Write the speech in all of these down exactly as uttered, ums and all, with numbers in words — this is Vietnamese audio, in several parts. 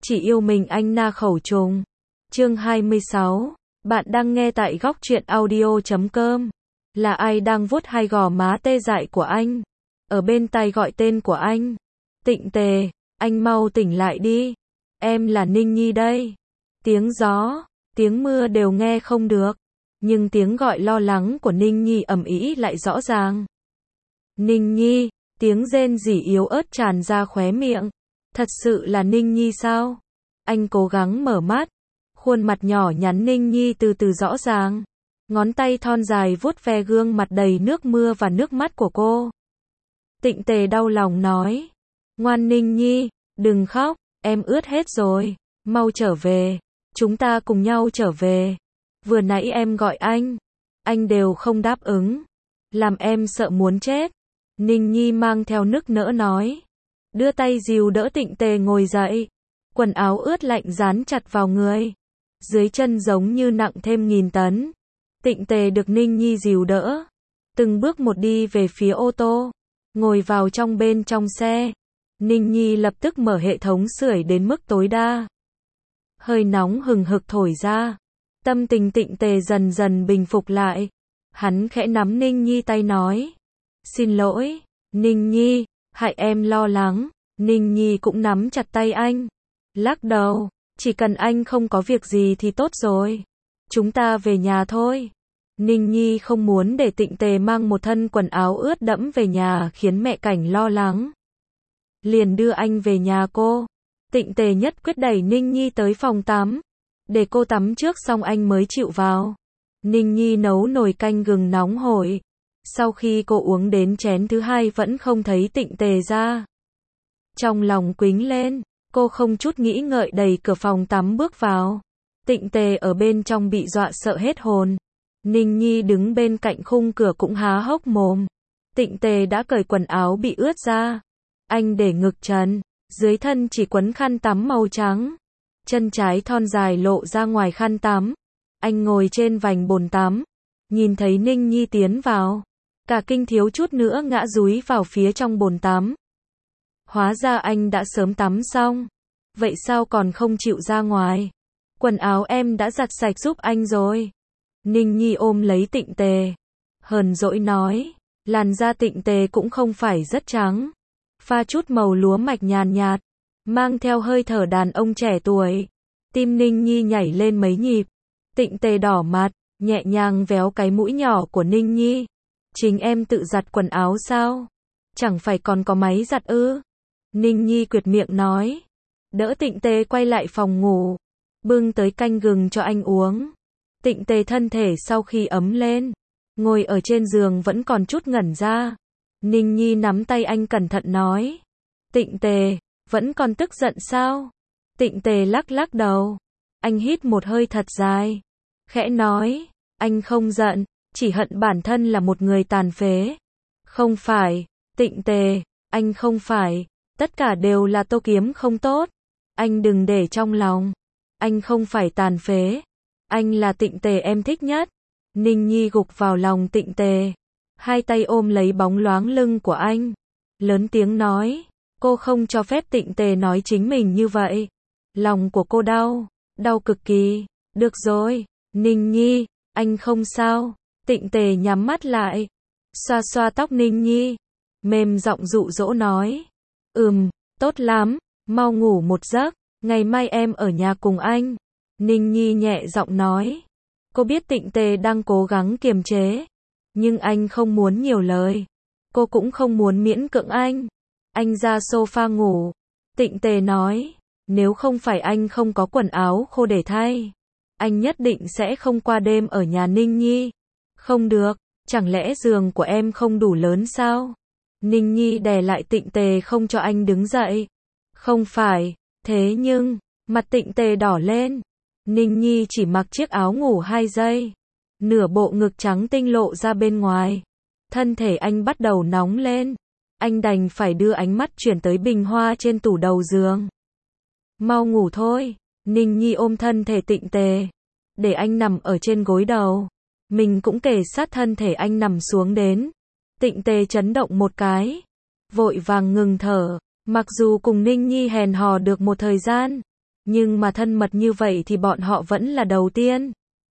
Chỉ yêu mình anh na khẩu trùng. Chương hai mươi sáu. Bạn đang nghe tại góc truyện audio chấm com. Là ai đang vuốt hai gò má tê dại của anh? Ở bên tai gọi tên của anh. Tịnh Tề, anh mau tỉnh lại đi. Em là Ninh Nhi đây. Tiếng gió, tiếng mưa đều nghe không được. Nhưng tiếng gọi lo lắng của Ninh Nhi ầm ĩ lại rõ ràng. Ninh Nhi, tiếng rên rỉ yếu ớt tràn ra khóe miệng. Thật sự là Ninh Nhi sao? Anh cố gắng mở mắt. Khuôn mặt nhỏ nhắn Ninh Nhi từ từ rõ ràng. Ngón tay thon dài vuốt ve gương mặt đầy nước mưa và nước mắt của cô. Tịnh Tề đau lòng nói. Ngoan Ninh Nhi, đừng khóc, em ướt hết rồi. Mau trở về. Chúng ta cùng nhau trở về. Vừa nãy em gọi anh. Anh đều không đáp ứng. Làm em sợ muốn chết. Ninh Nhi mang theo nức nỡ nói. Đưa tay dìu đỡ Tịnh Tề ngồi dậy. Quần áo ướt lạnh dán chặt vào người. Dưới chân giống như nặng thêm nghìn tấn. Tịnh Tề được Ninh Nhi dìu đỡ. Từng bước một đi về phía ô tô. Ngồi vào trong bên trong xe. Ninh Nhi lập tức mở hệ thống sưởi đến mức tối đa. Hơi nóng hừng hực thổi ra. Tâm tình Tịnh Tề dần dần bình phục lại. Hắn khẽ nắm Ninh Nhi tay nói. Xin lỗi, Ninh Nhi, hại em lo lắng. Ninh Nhi cũng nắm chặt tay anh. Lắc đầu, chỉ cần anh không có việc gì thì tốt rồi. Chúng ta về nhà thôi. Ninh Nhi không muốn để Tịnh Tề mang một thân quần áo ướt đẫm về nhà khiến mẹ Cảnh lo lắng. Liền đưa anh về nhà cô. Tịnh Tề nhất quyết đẩy Ninh Nhi tới phòng tắm. Để cô tắm trước xong anh mới chịu vào. Ninh Nhi nấu nồi canh gừng nóng hổi. Sau khi cô uống đến chén thứ hai vẫn không thấy Tịnh Tề ra. Trong lòng quính lên, cô không chút nghĩ ngợi đẩy cửa phòng tắm bước vào. Tịnh Tề ở bên trong bị dọa sợ hết hồn. Ninh Nhi đứng bên cạnh khung cửa cũng há hốc mồm. Tịnh Tề đã cởi quần áo bị ướt ra. Anh để ngực trần, dưới thân chỉ quấn khăn tắm màu trắng. Chân trái thon dài lộ ra ngoài khăn tắm. Anh ngồi trên vành bồn tắm. Nhìn thấy Ninh Nhi tiến vào. Cả kinh thiếu chút nữa ngã dúi vào phía trong bồn tắm. Hóa ra anh đã sớm tắm xong. Vậy sao còn không chịu ra ngoài? Quần áo em đã giặt sạch giúp anh rồi. Ninh Nhi ôm lấy Tịnh Tề. Hờn dỗi nói. Làn da Tịnh Tề cũng không phải rất trắng. Pha chút màu lúa mạch nhàn nhạt. Mang theo hơi thở đàn ông trẻ tuổi. Tim Ninh Nhi nhảy lên mấy nhịp. Tịnh Tề đỏ mặt, nhẹ nhàng véo cái mũi nhỏ của Ninh Nhi. Chính em tự giặt quần áo sao? Chẳng phải còn có máy giặt ư? Ninh Nhi quyệt miệng nói. Đỡ Tịnh Tề quay lại phòng ngủ. Bưng tới canh gừng cho anh uống. Tịnh Tề thân thể sau khi ấm lên. Ngồi ở trên giường vẫn còn chút ngẩn ra. Ninh Nhi nắm tay anh cẩn thận nói. Tịnh Tề, vẫn còn tức giận sao? Tịnh Tề lắc lắc đầu. Anh hít một hơi thật dài. Khẽ nói. Anh không giận. Chỉ hận bản thân là một người tàn phế. Không phải. Tịnh Tề, anh không phải. Tất cả đều là Tô Kiếm không tốt. Anh đừng để trong lòng. Anh không phải tàn phế. Anh là Tịnh Tề em thích nhất. Ninh Nhi gục vào lòng Tịnh Tề. Hai tay ôm lấy bóng loáng lưng của anh. Lớn tiếng nói. Cô không cho phép Tịnh Tề nói chính mình như vậy. Lòng của cô đau. Đau cực kỳ. Được rồi. Ninh Nhi, anh không sao. Tịnh Tề nhắm mắt lại. Xoa xoa tóc Ninh Nhi. Mềm giọng dụ dỗ nói. Ừm, tốt lắm. Mau ngủ một giấc. Ngày mai em ở nhà cùng anh. Ninh Nhi nhẹ giọng nói. Cô biết Tịnh Tề đang cố gắng kiềm chế. Nhưng anh không muốn nhiều lời. Cô cũng không muốn miễn cưỡng anh. Anh ra sofa ngủ. Tịnh Tề nói. Nếu không phải anh không có quần áo khô để thay. Anh nhất định sẽ không qua đêm ở nhà Ninh Nhi. Không được. Chẳng lẽ giường của em không đủ lớn sao? Ninh Nhi đè lại Tịnh Tề không cho anh đứng dậy. Không phải. Thế nhưng. Mặt Tịnh Tề đỏ lên. Ninh Nhi chỉ mặc chiếc áo ngủ hai giây. Nửa bộ ngực trắng tinh lộ ra bên ngoài. Thân thể anh bắt đầu nóng lên. Anh đành phải đưa ánh mắt chuyển tới bình hoa trên tủ đầu giường. Mau ngủ thôi. Ninh Nhi ôm thân thể Tịnh Tề. Để anh nằm ở trên gối đầu. Mình cũng kề sát thân thể anh nằm xuống đến. Tịnh Tề chấn động một cái. Vội vàng ngừng thở. Mặc dù cùng Ninh Nhi hẹn hò được một thời gian. Nhưng mà thân mật như vậy thì bọn họ vẫn là đầu tiên.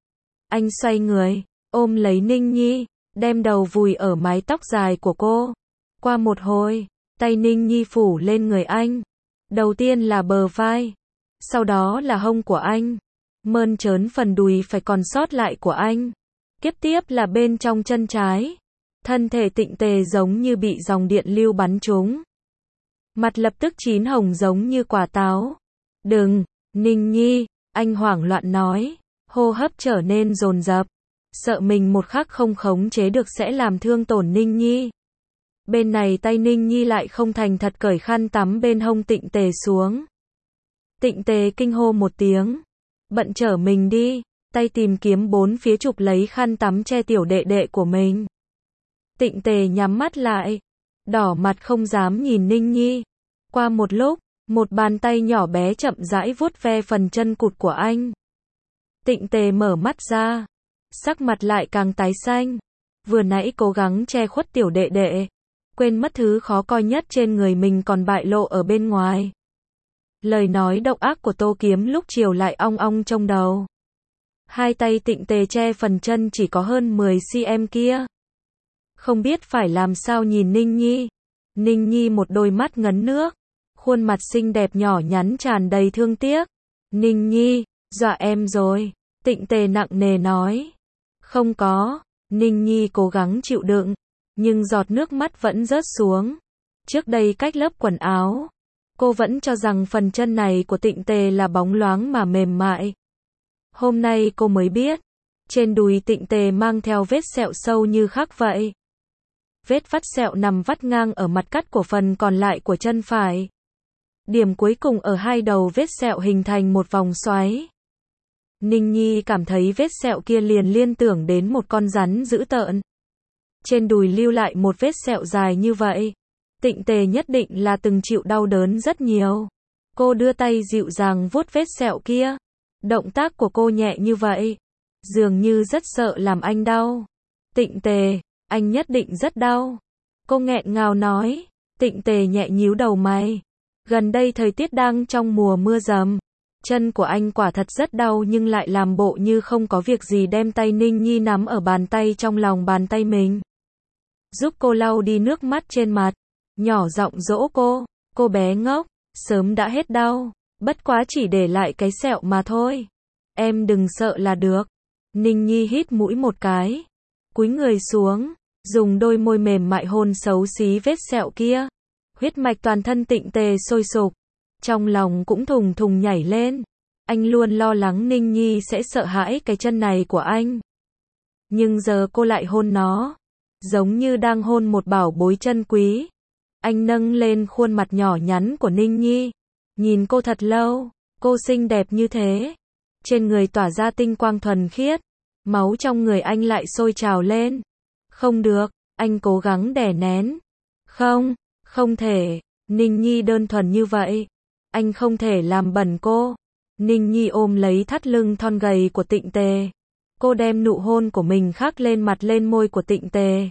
Anh xoay người, ôm lấy Ninh Nhi, đem đầu vùi ở mái tóc dài của cô. Qua một hồi, tay Ninh Nhi phủ lên người anh. Đầu tiên là bờ vai, sau đó là hông của anh, mơn trớn phần đùi phải còn sót lại của anh. Tiếp tiếp là bên trong chân trái. Thân thể Tịnh Tề giống như bị dòng điện lưu bắn trúng. Mặt lập tức chín hồng giống như quả táo. Đừng, Ninh Nhi, anh hoảng loạn nói, hô hấp trở nên dồn dập, sợ mình một khắc không khống chế được sẽ làm thương tổn Ninh Nhi. Bên này tay Ninh Nhi lại không thành thật cởi khăn tắm bên hông Tịnh Tề xuống. Tịnh Tề kinh hô một tiếng, bận trở mình đi, tay tìm kiếm bốn phía chụp lấy khăn tắm che tiểu đệ đệ của mình. Tịnh Tề nhắm mắt lại, đỏ mặt không dám nhìn Ninh Nhi. Qua một lúc, một bàn tay nhỏ bé chậm rãi vuốt ve phần chân cụt của anh. Tịnh Tề mở mắt ra, sắc mặt lại càng tái xanh. Vừa nãy cố gắng che khuất tiểu đệ đệ, quên mất thứ khó coi nhất trên người mình còn bại lộ ở bên ngoài. Lời nói độc ác của Tô Kiếm lúc chiều lại ong ong trong đầu. Hai tay Tịnh Tề che phần chân chỉ có hơn mười xăng-ti-mét kia. Không biết phải làm sao nhìn Ninh Nhi. Ninh Nhi một đôi mắt ngấn nước, khuôn mặt xinh đẹp nhỏ nhắn tràn đầy thương tiếc. Ninh Nhi, dọa em rồi. Tịnh Tề nặng nề nói. Không có. Ninh Nhi cố gắng chịu đựng, nhưng giọt nước mắt vẫn rớt xuống. Trước đây cách lớp quần áo, cô vẫn cho rằng phần chân này của Tịnh Tề là bóng loáng mà mềm mại. Hôm nay cô mới biết, trên đùi Tịnh Tề mang theo vết sẹo sâu như khắc vậy. Vết vắt sẹo nằm vắt ngang ở mặt cắt của phần còn lại của chân phải. Điểm cuối cùng ở hai đầu vết sẹo hình thành một vòng xoáy. Ninh Nhi cảm thấy vết sẹo kia liền liên tưởng đến một con rắn dữ tợn. Trên đùi lưu lại một vết sẹo dài như vậy. Tịnh Tề nhất định là từng chịu đau đớn rất nhiều. Cô đưa tay dịu dàng vuốt vết sẹo kia. Động tác của cô nhẹ như vậy, dường như rất sợ làm anh đau. Tịnh Tề, anh nhất định rất đau. Cô nghẹn ngào nói. Tịnh Tề nhẹ nhíu đầu mày. Gần đây thời tiết đang trong mùa mưa dầm. Chân của anh quả thật rất đau nhưng lại làm bộ như không có việc gì đem tay Ninh Nhi nắm ở bàn tay trong lòng bàn tay mình. Giúp cô lau đi nước mắt trên mặt. Nhỏ giọng dỗ cô. Cô bé ngốc, sớm đã hết đau. Bất quá chỉ để lại cái sẹo mà thôi. Em đừng sợ là được. Ninh Nhi hít mũi một cái. Cúi người xuống. Dùng đôi môi mềm mại hôn xấu xí vết sẹo kia. Huyết mạch toàn thân Tịnh Tề sôi sục. Trong lòng cũng thùng thùng nhảy lên. Anh luôn lo lắng Ninh Nhi sẽ sợ hãi cái chân này của anh. Nhưng giờ cô lại hôn nó. Giống như đang hôn một bảo bối chân quý. Anh nâng lên khuôn mặt nhỏ nhắn của Ninh Nhi. Nhìn cô thật lâu. Cô xinh đẹp như thế. Trên người tỏa ra tinh quang thuần khiết. Máu trong người anh lại sôi trào lên. Không được. Anh cố gắng đè nén. Không. Không thể. Ninh Nhi đơn thuần như vậy. Anh không thể làm bẩn cô. Ninh Nhi ôm lấy thắt lưng thon gầy của Tịnh Tề. Cô đem nụ hôn của mình khắc lên mặt lên môi của Tịnh Tề.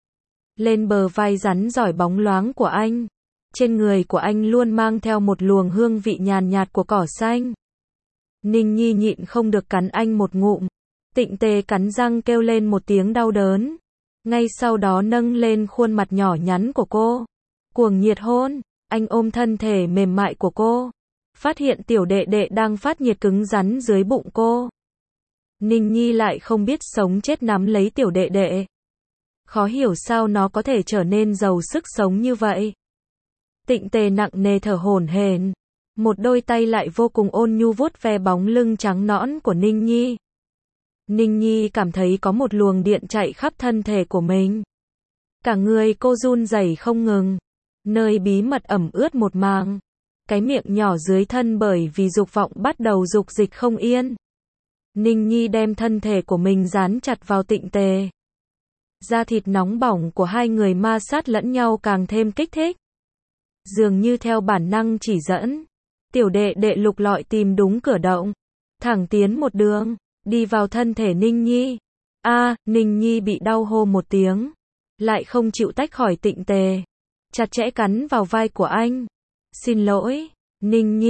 Lên bờ vai rắn giỏi bóng loáng của anh. Trên người của anh luôn mang theo một luồng hương vị nhàn nhạt của cỏ xanh. Ninh Nhi nhịn không được cắn anh một ngụm. Tịnh Tề cắn răng kêu lên một tiếng đau đớn. Ngay sau đó nâng lên khuôn mặt nhỏ nhắn của cô. Cuồng nhiệt hôn. Anh ôm thân thể mềm mại của cô. Phát hiện tiểu đệ đệ đang phát nhiệt cứng rắn dưới bụng cô. Ninh Nhi lại không biết sống chết nắm lấy tiểu đệ đệ. Khó hiểu sao nó có thể trở nên giàu sức sống như vậy. Tịnh Tề nặng nề thở hổn hển. Một đôi tay lại vô cùng ôn nhu vuốt ve bóng lưng trắng nõn của Ninh Nhi. Ninh Nhi cảm thấy có một luồng điện chạy khắp thân thể của mình. Cả người cô run rẩy không ngừng. Nơi bí mật ẩm ướt một màng. Cái miệng nhỏ dưới thân bởi vì dục vọng bắt đầu dục dịch không yên. Ninh Nhi đem thân thể của mình dán chặt vào Tịnh Tề. Da thịt nóng bỏng của hai người ma sát lẫn nhau càng thêm kích thích. Dường như theo bản năng chỉ dẫn. Tiểu đệ đệ lục lọi tìm đúng cửa động. Thẳng tiến một đường. Đi vào thân thể Ninh Nhi. A, à, Ninh Nhi bị đau hô một tiếng. Lại không chịu tách khỏi Tịnh Tề. Chặt chẽ cắn vào vai của anh. Xin lỗi, Ninh Nhi.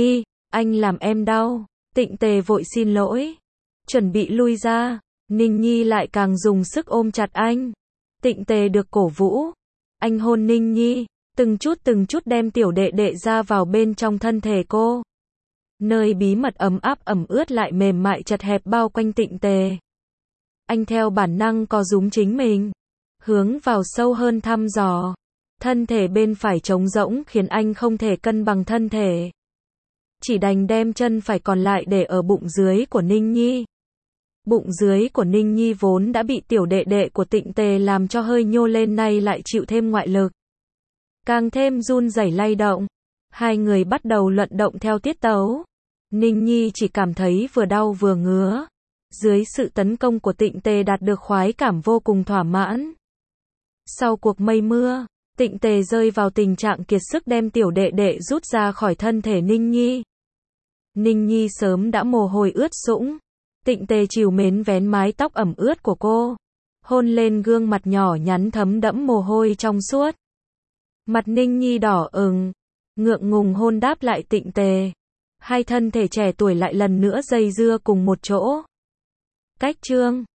Anh làm em đau. Tịnh Tề vội xin lỗi. Chuẩn bị lui ra. Ninh Nhi lại càng dùng sức ôm chặt anh. Tịnh Tề được cổ vũ. Anh hôn Ninh Nhi, từng chút từng chút đem tiểu đệ đệ ra vào bên trong thân thể cô. Nơi bí mật ấm áp ẩm ướt lại mềm mại chật hẹp bao quanh Tịnh Tề. Anh theo bản năng co rúm chính mình, hướng vào sâu hơn thăm dò. Thân thể bên phải trống rỗng khiến anh không thể cân bằng thân thể. Chỉ đành đem chân phải còn lại để ở bụng dưới của Ninh Nhi. Bụng dưới của Ninh Nhi vốn đã bị tiểu đệ đệ của Tịnh Tề làm cho hơi nhô lên, nay lại chịu thêm ngoại lực, càng thêm run rẩy lay động. Hai người bắt đầu luận động theo tiết tấu. Ninh Nhi chỉ cảm thấy vừa đau vừa ngứa. Dưới sự tấn công của Tịnh Tề đạt được khoái cảm vô cùng thỏa mãn. Sau cuộc mây mưa, Tịnh Tề rơi vào tình trạng kiệt sức đem tiểu đệ đệ rút ra khỏi thân thể Ninh Nhi. Ninh Nhi sớm đã mồ hôi ướt sũng. Tịnh Tề trìu mến vén mái tóc ẩm ướt của cô, hôn lên gương mặt nhỏ nhắn thấm đẫm mồ hôi trong suốt. Mặt Ninh Nhi đỏ ửng, ngượng ngùng hôn đáp lại Tịnh Tề. Hai thân thể trẻ tuổi lại lần nữa dây dưa cùng một chỗ. Cách chương